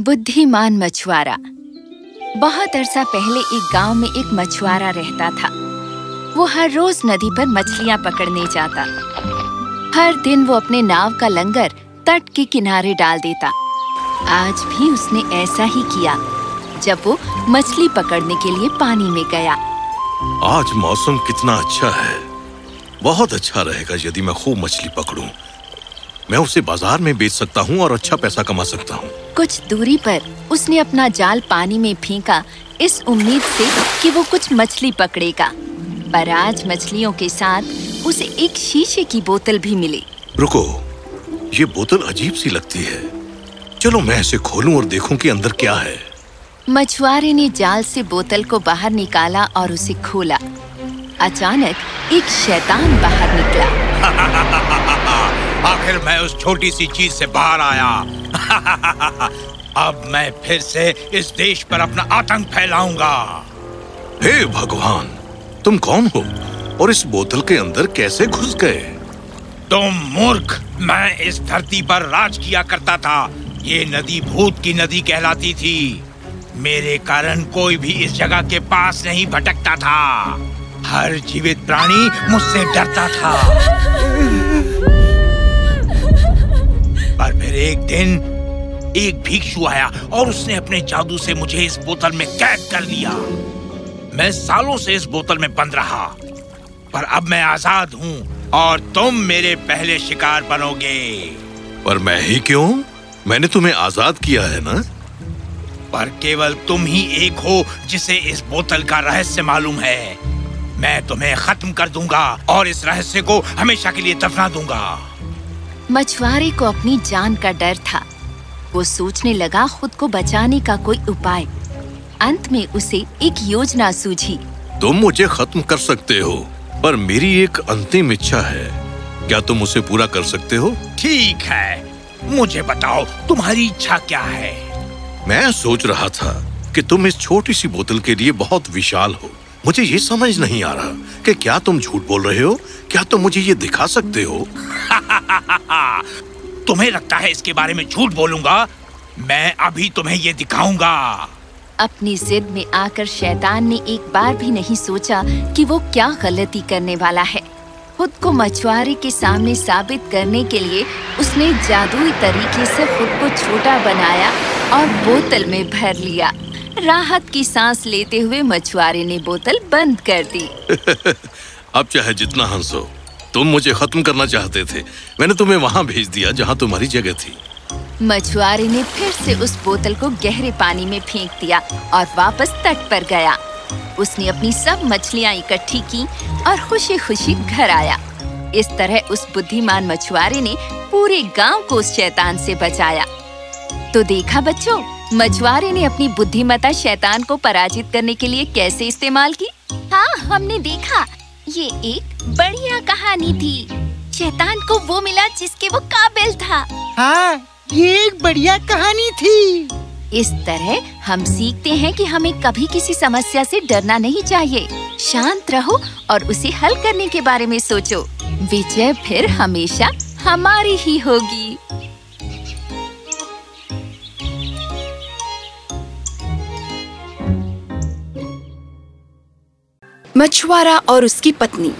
बुद्धिमान मछुआरा। बहुत अरसा पहले एक गांव में एक मछुआरा रहता था। वो हर रोज नदी पर मछलियां पकड़ने जाता। हर दिन वो अपने नाव का लंगर तट के किनारे डाल देता। आज भी उसने ऐसा ही किया जब वो मछली पकड़ने के लिए पानी में गया। आज मौसम कितना अच्छा है। बहुत अच्छा रहेगा यदि मैं खूब मछली पकड़ूं। मैं उसे बाजार में बेच सकता हूँ और अच्छा पैसा कमा सकता हूँ। कुछ दूरी पर उसने अपना जाल पानी में फेंका, इस उम्मीद से कि वो कुछ मछली पकड़ेगा। पर आज मछलियों के साथ उसे एक शीशे की बोतल भी मिली। रुको, ये बोतल अजीब सी लगती है। चलो मैं इसे खोलूं और देखूं कि अंदर क्या है। मछुआरे ने जाल से बोतल को बाहर निकाला और उसे खोला। अचानक एक शैतान बाहर निकला। आखिर मैं उस छोटी सी चीज से बाहर आया। अब मैं फिर से इस देश पर अपना आतंक फैलाऊंगा। हे भगवान, तुम कौन हो और इस बोतल के अंदर कैसे घुस गए? तुम मूर्ख, मैं इस धरती पर राज किया करता था। ये नदी भूत की नदी कहलाती थी। मेरे कारण कोई भी इस जगह के पास नहीं भटकता था। हर जीवित प्राणी मुझसे डरता था। पर फिर एक दिन एक भिक्षु आया और उसने अपने जादू से मुझे इस बोतल में कैद कर लिया। मैं सालों से इस बोतल में बंद रहा, पर अब मैं आजाद हूँ और तुम मेरे पहले शिकार बनोगे। पर मैं ही क्यों? मैंने तुम्हें आजाद किया है ना? पर केवल तुम ही एक हो जिसे इस बोतल का रहस्य मालूम है। मैं तुम्हें खत्म कर दूंगा और इस रहस्य को हमेशा के लिए दफना दूंगा। मछुआरे को अपनी जान का डर था। वो सोचने लगा खुद को बचाने का कोई उपाय। अंत में उसे एक योजना सूझी। तुम मुझे खत्म कर सकते हो, पर मेरी एक अंतिम इच्छा है। क्या तुम उसे पूरा कर सकते हो? ठीक है, मुझे बताओ तुम्हारी इच्छा क्या है? मैं सोच रहा था कि तुम इस छोटी सी बोतल के लिए बहुत विशाल हो। मुझे ये समझ नहीं आ रहा कि क्या तुम झूठ बोल रहे हो। क्या तुम मुझे ये दिखा सकते हो? तुम्हें लगता है इसके बारे में झूठ बोलूंगा? मैं अभी तुम्हें ये दिखाऊंगा। अपनी जिद में आकर शैतान ने एक बार भी नहीं सोचा कि वो क्या गलती करने वाला है। खुद को मछुआरे के सामने साबित करने के लिए उसने जादुई तरीके से खुद को छोटा बनाया और बोतल में भर लिया। राहत की सांस लेते हुए मछुआरे ने बोतल बंद कर दी। अब चाहे जितना हंसो, तुम मुझे खत्म करना चाहते थे। मैंने तुम्हें वहाँ भेज दिया जहाँ तुम्हारी जगह थी। मछुआरे ने फिर से उस बोतल को गहरे पानी में फेंक दिया और वापस तट पर गया। उसने अपनी सब मछलियाँ इकट्ठी की और खुशी खुशी घर आया। इस तरह उस बुद्धिमान मछुआरे ने पूरे गांव को उस शैतान से बचाया। तो देखा बच्चों, मछुआरे ने अपनी बुद्धिमत्ता शैतान को पराजित करने के लिए कैसे इस्तेमाल की। हाँ, हमने देखा। ये एक बढ़िया कहानी थी। शैतान को वो मिला जिसके वो काबिल था। हाँ, ये एक बढ़िया कहानी थी। इस तरह हम सीखते हैं कि हमें कभी किसी समस्या से डरना नहीं चाहिए। शांत रहो और उसे हल करने के बारे में सोचो। विजय फिर हमेशा हमारी ही होगी। मछुआरा और उसकी पत्नी।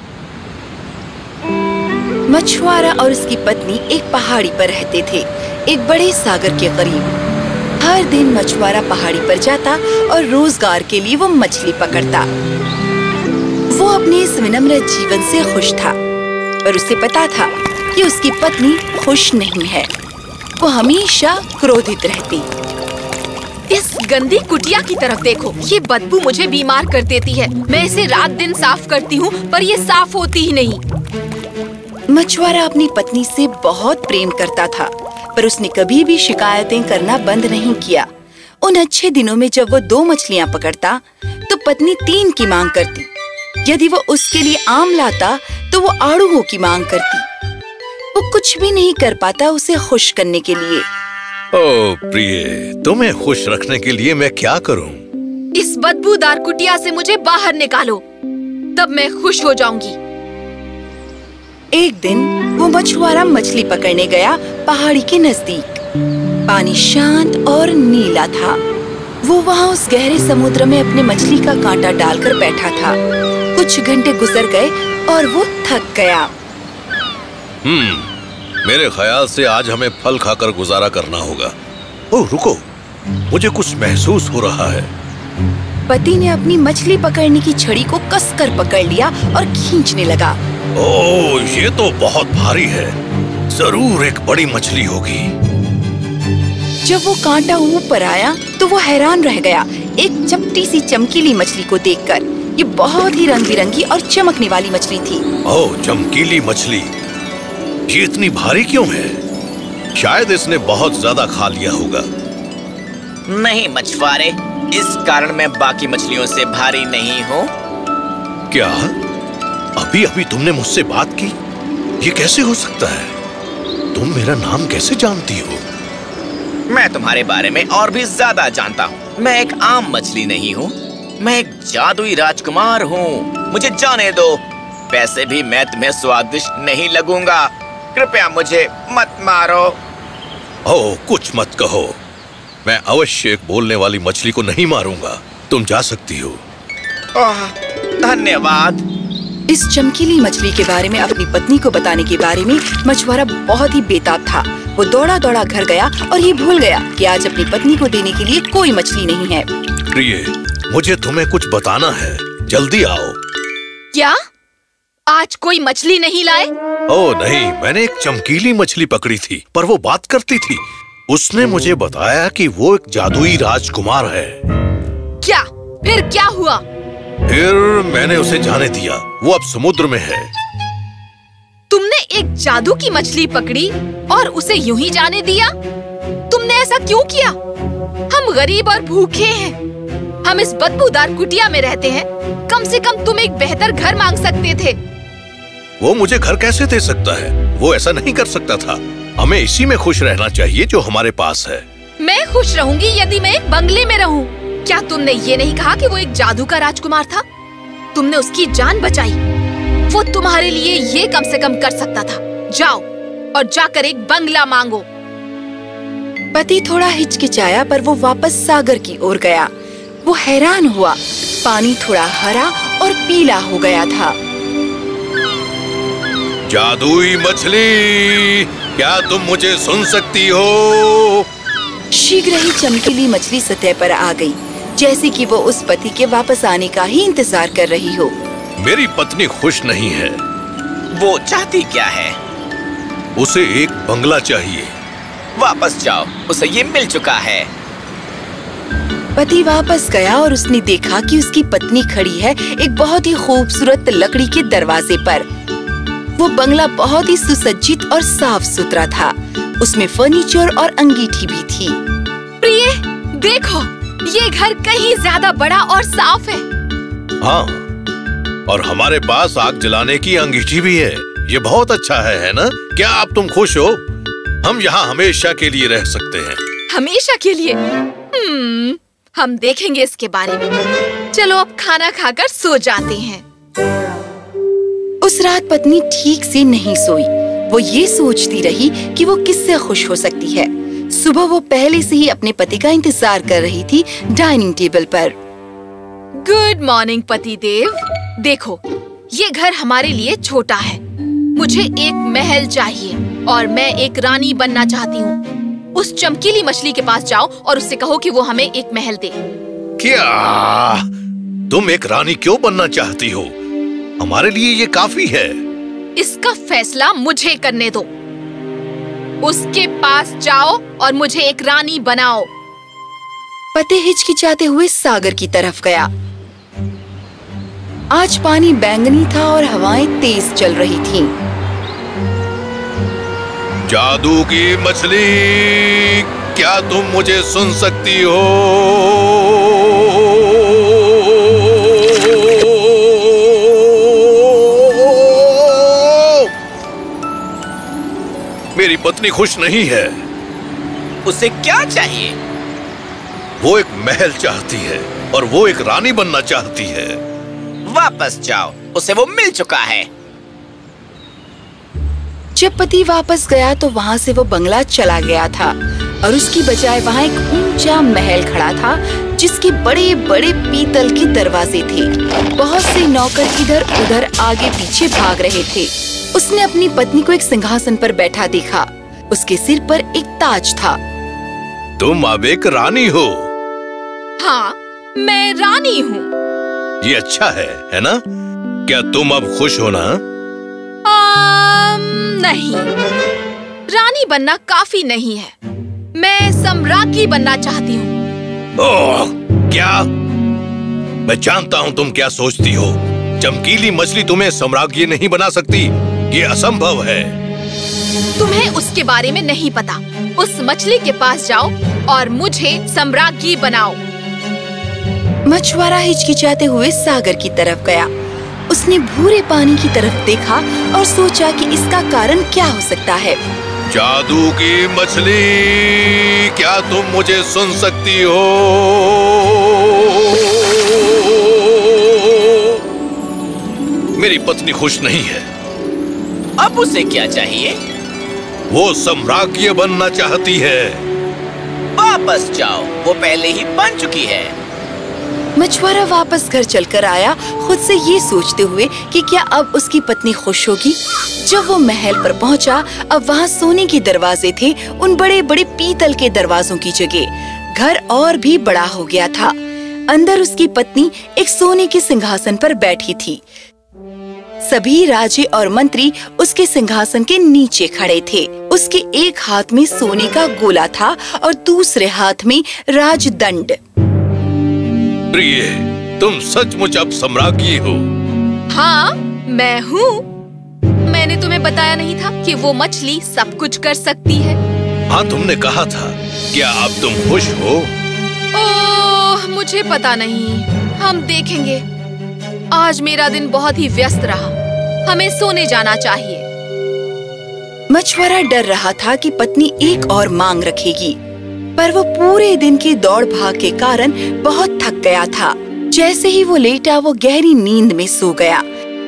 मछुआरा और उसकी पत्नी एक पहाड़ी पर रहते थे, एक बड़े सागर के करीब। हर दिन मछुआरा पहाड़ी पर जाता और रोजगार के लिए वो मछली पकड़ता। वो अपने इस विनम्र जीवन से खुश था, पर उसे पता था कि उसकी पत्नी खुश नहीं है। वो हमेशा क्रोधित रहती। इस गंदी कुटिया की तरफ देखो, ये बदबू मुझे बीमार कर देती है। मैं इसे रात दिन साफ करती हूँ, पर ये साफ होती ही नहीं। मछुआरा अपनी पत्नी से बहुत प्रेम करता था, पर उसने कभी भी शिकायतें करना बंद नहीं किया। उन अच्छे दिनों में जब वो 2 मछलियाँ पकड़ता, तो पत्नी 3 की मांग करती। यदि वो उसके लिए आम लाता, तो वो आड़ूओं की मांग करती। वो कुछ भी नहीं कर पाता उसे खुश करने के लिए। ओ प्रिय, तुम्हें खुश रखने के लिए मैं क्या करूं? इस बदबूदार कुटिया से मुझे बाहर निकालो, तब मैं खुश हो जाऊंगी। एक दिन वो मछुआरा मछली पकड़ने गया पहाड़ी के नजदीक। पानी शांत और नीला था। वो वहाँ उस गहरे समुद्र में अपने मछली का कांटा डालकर बैठा था। कुछ घंटे गुजर गए और वो थक गया। मेरे ख्याल से आज हमें फल खाकर गुजारा करना होगा। ओह रुको, मुझे कुछ महसूस हो रहा है। पति ने अपनी मछली पकड़ने की छड़ी को कसकर पकड़ लिया और खींचने लगा। ओह, ये तो बहुत भारी है। जरूर एक बड़ी मछली होगी। जब वो कांटा ऊपर आया तो वो हैरान रह गया एक चपटी सी चमकीली मछली को देखकर। ये बहुत ही रंग बिरंगी और चमकने वाली मछली थी। ओह, चमकीली मछली। ये इतनी भारी क्यों है? शायद इसने बहुत ज्यादा खा लिया होगा। नहीं मछुआरे, इस कारण मैं बाकी मछलियों से भारी नहीं हूँ। क्या? अभी अभी तुमने मुझसे बात की? ये कैसे हो सकता है? तुम मेरा नाम कैसे जानती हो? मैं तुम्हारे बारे में और भी ज्यादा जानता हूँ। मैं एक आम मछली नहीं हूँ, मैं एक जादुई राजकुमार हूँ। मुझे जाने दो। वैसे भी मैं तुम्हें स्वादिष्ट नहीं लगूंगा। कृपया मुझे मत मारो। ओह, कुछ मत कहो। मैं अवश्य एक बोलने वाली मछली को नहीं मारूंगा। तुम जा सकती हो। ओह, धन्यवाद। इस चमकीली मछली के बारे में अपनी पत्नी को बताने के बारे में मछुआरा बहुत ही बेताब था। वो दौड़ा दौड़ा घर गया और ये भूल गया कि आज अपनी पत्नी को देने के लिए कोई मछली नहीं है। प्रिय, मुझे तुम्हें कुछ बताना है। जल्दी आओ। क्या? आज कोई मछली नहीं लाए? ओह नहीं, मैंने एक चमकीली मछली पकड़ी थी, पर वो बात करती थी। उसने मुझे बताया कि वो एक जादुई राजकुमार है। क्या? फिर क्या हुआ? फिर मैंने उसे जाने दिया। वो अब समुद्र में है। तुमने एक जादू की मछली पकड़ी और उसे यूं ही जाने दिया? तुमने ऐसा क्यों किया? हम गरीब और भूखे हैं। हम इस बदबूदार कुटिया में रहते हैं। कम से कम तुम एक बेहतर घर मांग सकते थे। वो मुझे घर कैसे दे सकता है? वो ऐसा नहीं कर सकता था। हमें इसी में खुश रहना चाहिए जो हमारे पास है। मैं खुश रहूंगी यदि मैं एक बंगले में रहूं। क्या तुमने ये नहीं कहा कि वो एक जादू का राजकुमार था? तुमने उसकी जान बचाई। वो तुम्हारे लिए ये कम से कम कर सकता था। जाओ और जाकर एक बंगला मांगो। पति थोड़ा हिचकिचाया पर वो वापस सागर की ओर गया। वो हैरान हुआ। पानी थोड़ा हरा और पीला हो गया था। जादुई मछली, क्या तुम मुझे सुन सकती हो? शीघ्र ही चमकीली मछली सतह पर आ गई, जैसे कि वो उस पति के वापस आने का ही इंतजार कर रही हो। मेरी पत्नी खुश नहीं है। वो चाहती क्या है? उसे एक बंगला चाहिए। वापस जाओ, उसे ये मिल चुका है। पति वापस गया और उसने देखा कि उसकी पत्नी खड़ी है एक बहुत ही खूबसूरत लकड़ी के दरवाजे पर। वो बंगला बहुत ही सुसज्जित और साफ सुथरा था। उसमें फर्नीचर और अंगीठी भी थी। प्रिय, देखो, ये घर कहीं ज्यादा बड़ा और साफ है। हाँ, और हमारे पास आग जलाने की अंगीठी भी है। ये बहुत अच्छा है ना? क्या आप तुम खुश हो? हम यहाँ हमेशा के लिए रह सकते हैं। हमेशा के लिए? हम देखेंगे इसके बारे में। चलो अब खाना खाकर सो जाते हैं। उस रात पत्नी ठीक से नहीं सोई। वो ये सोचती रही कि वो किससे खुश हो सकती है। सुबह वो पहले से ही अपने पति का इंतजार कर रही थी डाइनिंग टेबल पर। गुड मॉर्निंग पति देव। देखो, ये घर हमारे लिए छोटा है। मुझे एक महल चाहिए और मैं एक रानी बनना चाहती हूँ। उस चमकीली मछली के पास जाओ और उससे कहो कि वो हमें एक महल दे। क्या? तुम एक रानी क्यों बनना चाहती हो? हमारे लिए ये काफी है। इसका फैसला मुझे करने दो। उसके पास जाओ और मुझे एक रानी बनाओ। पति हिचकिचाते हुए सागर की तरफ गया। आज पानी बैंगनी था और हवाएं तेज चल रही थीं। जादू की मछली, क्या तुम मुझे सुन सकती हो? मेरी पत्नी खुश नहीं है। उसे क्या चाहिए? वो एक महल चाहती है और वो एक रानी बनना चाहती है। वापस जाओ, उसे वो मिल चुका है। जब पति वापस गया तो वहाँ से वो बंगला चला गया था। और उसकी बजाय वहाँ एक ऊंचा महल खड़ा था जिसके बड़े बड़े पीतल के दरवाजे थे। बहुत से नौकर इधर उधर आगे पीछे भाग रहे थे। उसने अपनी पत्नी को एक सिंहासन पर बैठा देखा। उसके सिर पर एक ताज था। तुम अब एक रानी हो। हाँ, मैं रानी हूँ। ये अच्छा है ना? क्या तुम अब खुश हो ना? नहीं, रानी बनना काफी नहीं है। मैं सम्राज्ञी बनना चाहती हूँ। ओह, क्या? मैं जानता हूँ तुम क्या सोचती हो। चमकीली मछली तुम्हें सम्राज्ञी नहीं बना सकती। ये असंभव है। तुम्हें उसके बारे में नहीं पता। उस मछली के पास जाओ और मुझे सम्राज्ञी बनाओ। मछुआरा हिचकिचाते हुए सागर की तरफ गया। उसने भूरे पानी की तरफ देखा और सोचा कि इसका कारण क्या हो सकता है। जादू की मछली, क्या तुम मुझे सुन सकती हो? मेरी पत्नी खुश नहीं है। अब उसे क्या चाहिए? वो सम्राज्ञी बनना चाहती है। वापस जाओ, वो पहले ही बन चुकी है। मछुआरा वापस घर चलकर आया, खुद से ये सोचते हुए कि क्या अब उसकी पत्नी खुश होगी। जब वो महल पर पहुंचा, अब वहाँ सोने के दरवाजे थे, उन बड़े बड़े पीतल के दरवाजों की जगह। घर और भी बड़ा हो गया था। अंदर उसकी पत्नी एक सोने के सिंहासन पर बैठी थी। सभी राजे और मंत्री उसके सिंहासन के नीचे खड़े थे। उसके एक हाथ में सोने का गोला था और दूसरे हाथ में राजदंड। प्रिय, तुम सचमुच अब सम्राज्ञी हो। हाँ, मैं हूँ। मैंने तुम्हें बताया नहीं था कि वो मछली सब कुछ कर सकती है। हाँ, तुमने कहा था। क्या अब तुम खुश हो? ओह, मुझे पता नहीं। हम देखेंगे। आज मेरा दिन बहुत ही व्यस्त रहा। हमें सोने जाना चाहिए। मछुआरा डर रहा था कि पत्नी एक और मांग रखेगी, पर वो पूरे दिन की दौड़ भाग के कारण बहुत थक गया था। जैसे ही वो लेटा, वो गहरी नींद में सो गया।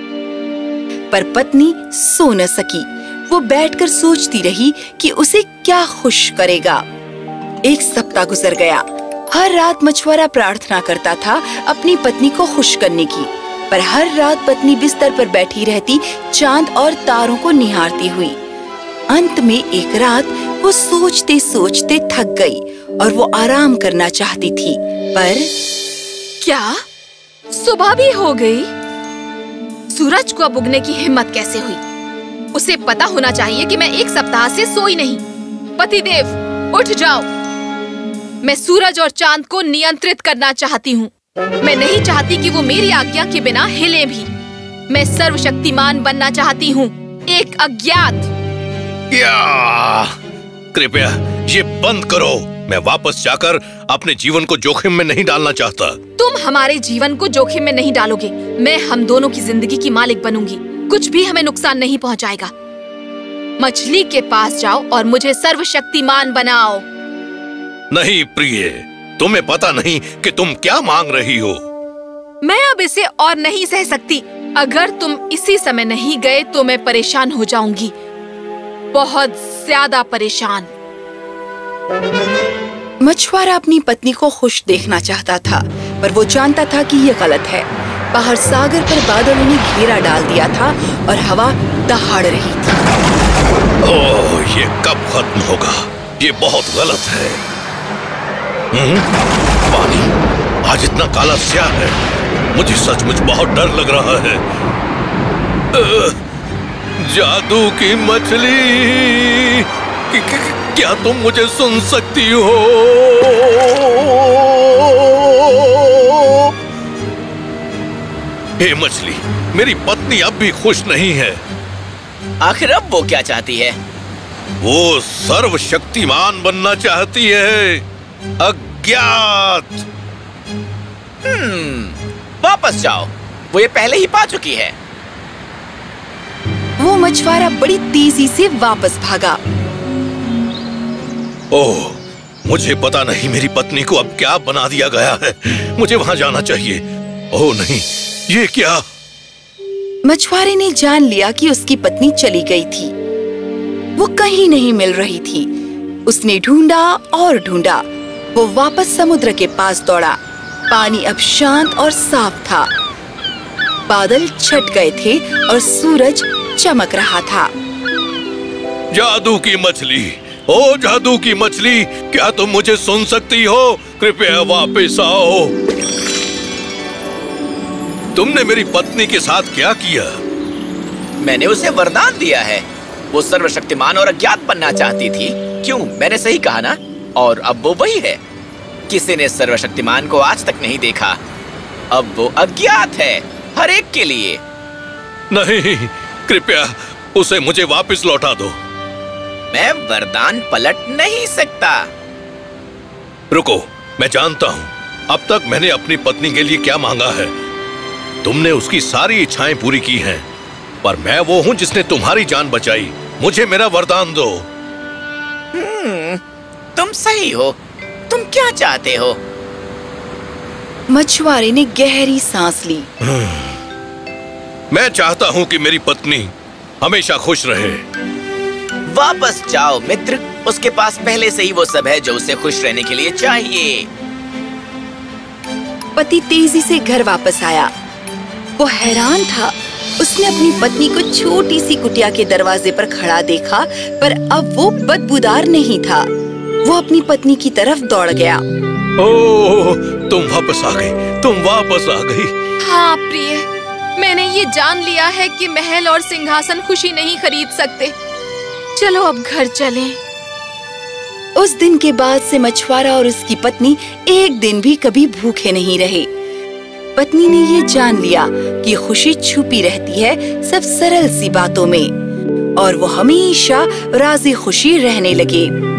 पर पत्नी सो न सकी। वो बैठकर सोचती रही कि उसे क्या खुश करेगा। एक सप्ताह गुजर गया। हर रात मछुआरा प्रार्थना करता था अपनी पत्नी को खुश करने की, पर हर रात पत्नी बिस्तर पर बैठी रहती, चांद और तारों को निहारती हुई। अंत में एक रात वो सोचते सोचते थक गई और वो आराम करना चाहती थी, पर क्या सुबह भी हो गई? सूरज को अब उगने की हिम्मत कैसे हुई? उसे पता होना चाहिए कि मैं एक सप्ताह से सोई नहीं। पतिदेव, उठ जाओ। मैं सूरज और चांद को नियंत्रित करना चाहती हूँ। मैं नहीं चाहती कि वो मेरी आज्ञा के बिना हिले भी। मैं सर्वशक्तिमान बनना चाहती हूँ, एक अज्ञात। कृपया ये बंद करो। मैं वापस जाकर अपने जीवन को जोखिम में नहीं डालना चाहता। तुम हमारे जीवन को जोखिम में नहीं डालोगे। मैं हम दोनों की जिंदगी की मालिक बनूंगी। कुछ भी हमें नुकसान नहीं पहुंचाएगा। मछली के पास जाओ और मुझे सर्वशक्तिमान बनाओ। नहीं प्रिय, तुम्हें पता नहीं कि तुम क्या मांग रही हो। मैं अब इसे और नहीं सह सकती। अगर तुम इसी समय नहीं गए तो मैं परेशान हो जाऊंगी, बहुत ज्यादा परेशान। मछुआरा अपनी पत्नी को खुश देखना चाहता था, पर वो जानता था कि ये गलत है। बाहर सागर पर बादलों ने घेरा डाल दिया था और हवा दहाड़ रही थी। ओह, ये कब खत्म होगा? ये बहुत गलत है। पानी आज इतना काला स्याह है। मुझे सचमुच बहुत डर लग रहा है। जादू की मछली, क्या तुम मुझे सुन सकती हो? हे मछली, मेरी पत्नी अब भी खुश नहीं है। आखिर अब वो क्या चाहती है? वो सर्वशक्तिमान बनना चाहती है, अज्ञात। वापस जाओ, वो ये पहले ही पा चुकी है। वो मछुआरा बड़ी तेजी से वापस भागा। ओह, मुझे पता नहीं मेरी पत्नी को अब क्या बना दिया गया है। मुझे वहां जाना चाहिए। ओह नहीं, ये क्या? मछुआरे ने जान लिया कि उसकी पत्नी चली गई थी। वो कहीं नहीं मिल रही थी। उसने ढूंढा और ढूंढा। वो वापस समुद्र के पास दौड़ा। पानी अब शांत और साफ था। बादल छट गए थे और सूरज चमक रहा था। जादू की मछली, ओ जादू की मछली, क्या तुम मुझे सुन सकती हो? कृपया वापस आओ। तुमने मेरी पत्नी के साथ क्या किया? मैंने उसे वरदान दिया है। वो सर्वशक्तिमान और अज्ञात बनना चाहती थी। क्यों, मैंने सही कहा ना? और अब वो वही है। किसी ने सर्वशक्तिमान को आज तक नहीं देखा। अब वो अज्ञात है, हर एक के लिए। नहीं, कृपया उसे मुझे वापस लौटा दो। मैं वरदान पलट नहीं सकता। रुको, मैं जानता हूँ अब तक मैंने अपनी पत्नी के लिए क्या मांगा है। तुमने उसकी सारी इच्छाएं पूरी की हैं, पर मैं वो हूँ जिसने तुम्हारी जान बचाई। मुझे मेरा वरदान दो। तुम सही हो। तुम क्या चाहते हो? मछुआरे ने गहरी सांस ली। मैं चाहता हूँ कि मेरी पत्नी हमेशा खुश रहे। वापस जाओ मित्र। उसके पास पहले से ही वो सब है जो उसे खुश रहने के लिए चाहिए। पति तेजी से घर वापस आया। वो हैरान था। उसने अपनी पत्नी को छोटी सी कुटिया के दरवाजे पर खड़ा देखा, पर अब वो बदबूदार नहीं था। वो अपनी पत्नी की तरफ दौड़ गया। ओह, तुम वापस आ गई, तुम वापस आ गई। हाँ प्रिय, मैंने ये जान लिया है कि महल और सिंहासन खुशी नहीं खरीद सकते। चलो अब घर चलें। उस दिन के बाद से मछुआरा और उसकी पत्नी एक दिन भी कभी भूखे नहीं रहे। पत्नी ने ये जान लिया कि खुशी छुपी रहती है सब सरल सी बातों में, और वो हमेशा राजी खुशी रहने लगे।